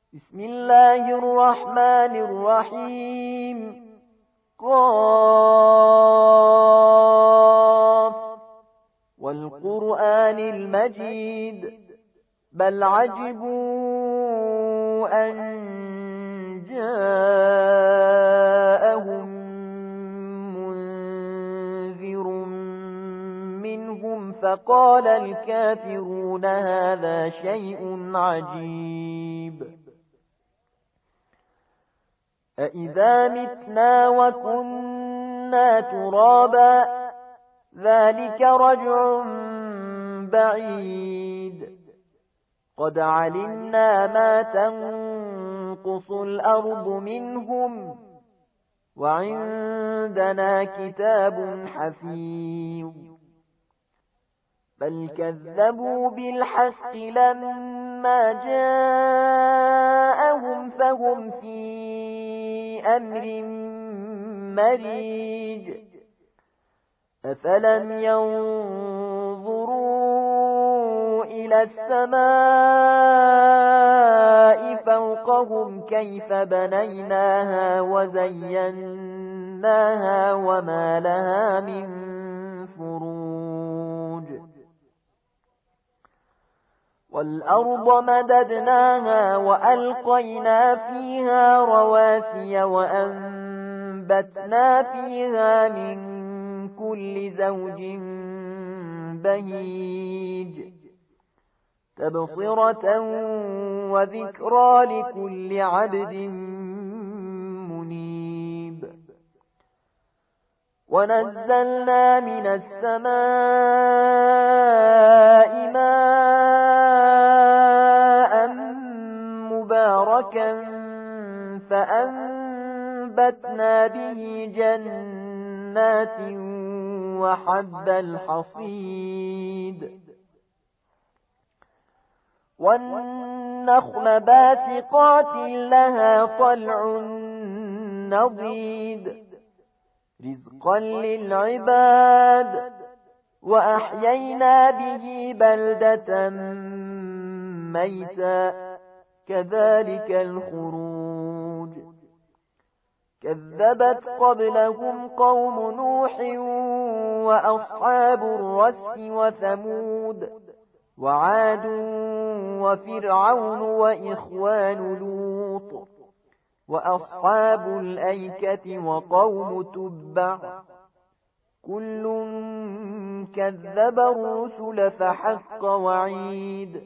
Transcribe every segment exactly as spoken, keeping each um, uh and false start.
بسم الله الرحمن الرحيم. قاف والقرآن المجيد بل عجبوا أن جاءهم منذر منهم فقال الكافرون هذا شيء عجيب. أإذا متنا وكنا ترابا ذلك رجع بعيد. قد علمنا ما تنقص الأرض منهم وعندنا كتاب حفيظ. بل كذبوا بالحق لما جاءهم فهم في أمر مريج. أفلم ينظروا إلى السماء فوقهم كيف بنيناها وزيناها وما لها من فروج. والأرض مددناها وألقينا فيها رواسي وأنبتنا فيها من كل زوج بهيج تبصرة وذكرى لكل عبد منيب. ونزلنا من السماء ماء مباركا فأنبتنا به جنات وحب الحصيد. والنخل باسقات لها طلع نضيد رزقا للعباد. وأحيينا به بلدة ميتا كذلك الخروج. كذبت قبلهم قوم نوح وأصحاب الرس وثمود وعاد وفرعون وإخوان لوط وأصحاب الأيكة وقوم تبع كل كذب الرسل فحق وعيد.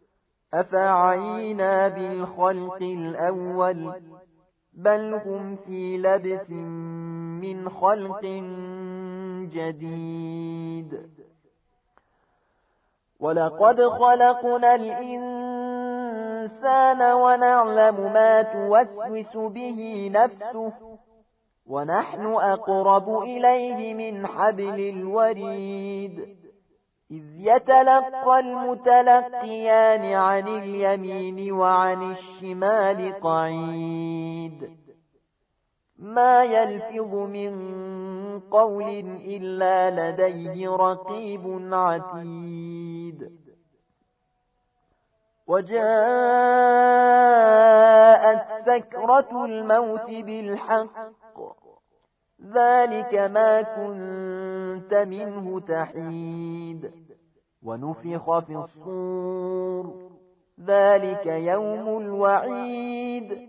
أفعينا بالخلق الأول بل هم في لبس من خلق جديد. ولقد خلقنا الإنسان ونعلم ما توسوس به نفسه ونحن أقرب إليه من حبل الوريد. إذ يتلقى المتلقيان عن اليمين وعن الشمال قعيد. ما يلفظ من قول إلا لديه رقيب عتيد. وجاءت سكرة الموت بالحق ذلك ما كنت منه تحيد. ونفخ في الصور ذلك يوم الوعيد.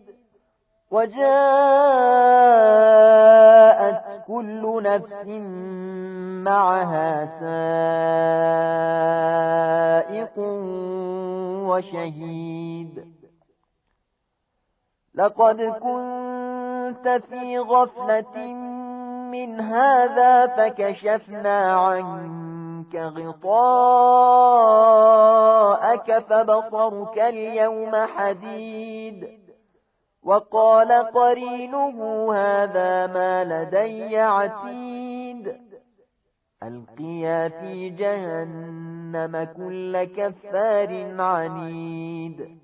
وجاءت كل نفس معها سائق وشهيد. لقد كنت في غفلة من هذا فكشفنا عنك غطاءك فبصرك اليوم حديد. وقال قرينه هذا ما لدي عتيد. ألقيا في جهنم كل كفار عنيد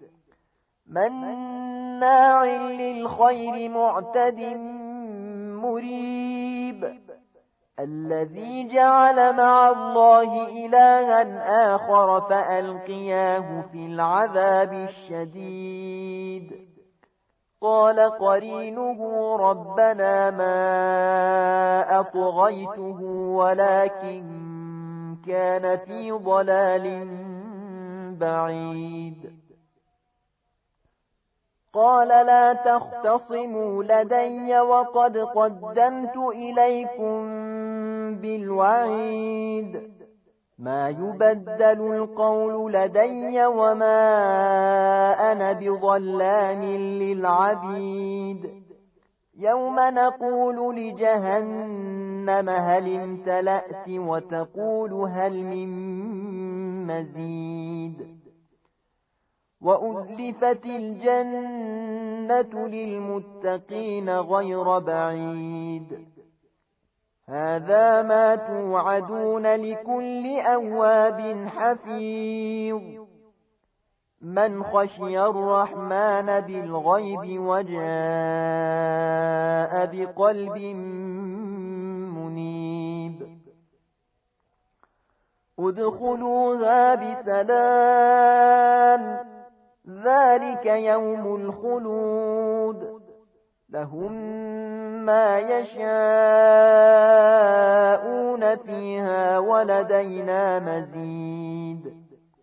مناع للخير معتد مريب. الذي جعل مع الله إلها آخر فألقياه في العذاب الشديد قال قرينه ربنا ما أطغيته ولكن كان في ضلال بعيد قال لا تختصموا لدي وقد قدمت إليكم بالوعيد ما يبدل القول لدي وما أنا بظلام للعبيد يوم نقول لجهنم هل امتلأت وتقول هل من مزيد وأزلفت الجنة للمتقين غير بعيد هذا ما توعدون لكل أواب حفيظ من خشي الرحمن بالغيب وجاء بقلب منيب ادخلوها بسلام ذلك يوم الخلود لهم ما يشاءون فيها ولدينا مزيد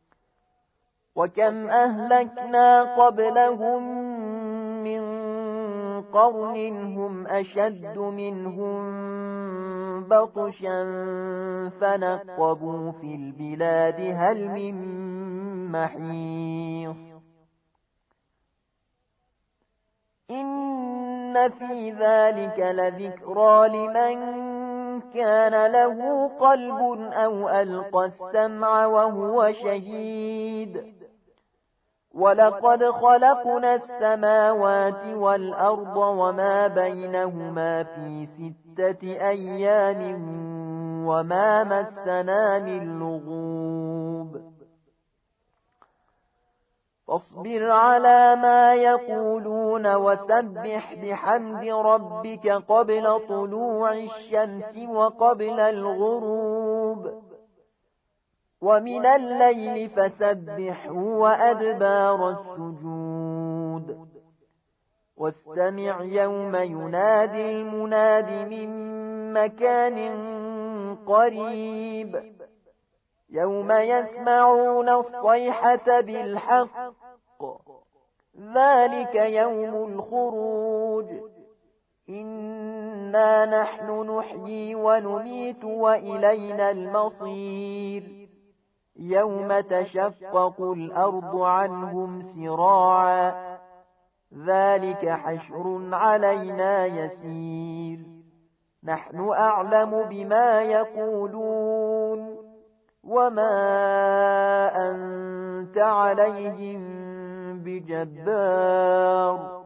وكم أهلكنا قبلهم من قرن هم أشد منهم بطشا فنقبوا في البلاد هل من محيص إن في ذلك لذكرى لمن كان له قلب أو ألقى السمع وهو شهيد ولقد خلقنا السماوات والأرض وما بينهما في ستة أيام وما مسنا من لغوب فاصبر على ما يقولون وسبح بحمد ربك قبل طلوع الشمس وقبل الغروب ومن الليل فسبحه وأدبار السجود واستمع يوم ينادي المناد من مكان قريب يوم يسمعون الصيحة بالحق ذلك يوم الخروج إنا نحن نحيي ونميت وإلينا المصير يوم تشقق الأرض عنهم سراعا ذلك حشر علينا يسير نحن أعلم بما يقولون وما أنت عليهم بجبار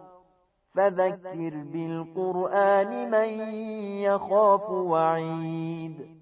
فذكر بالقرآن من يخاف وعيد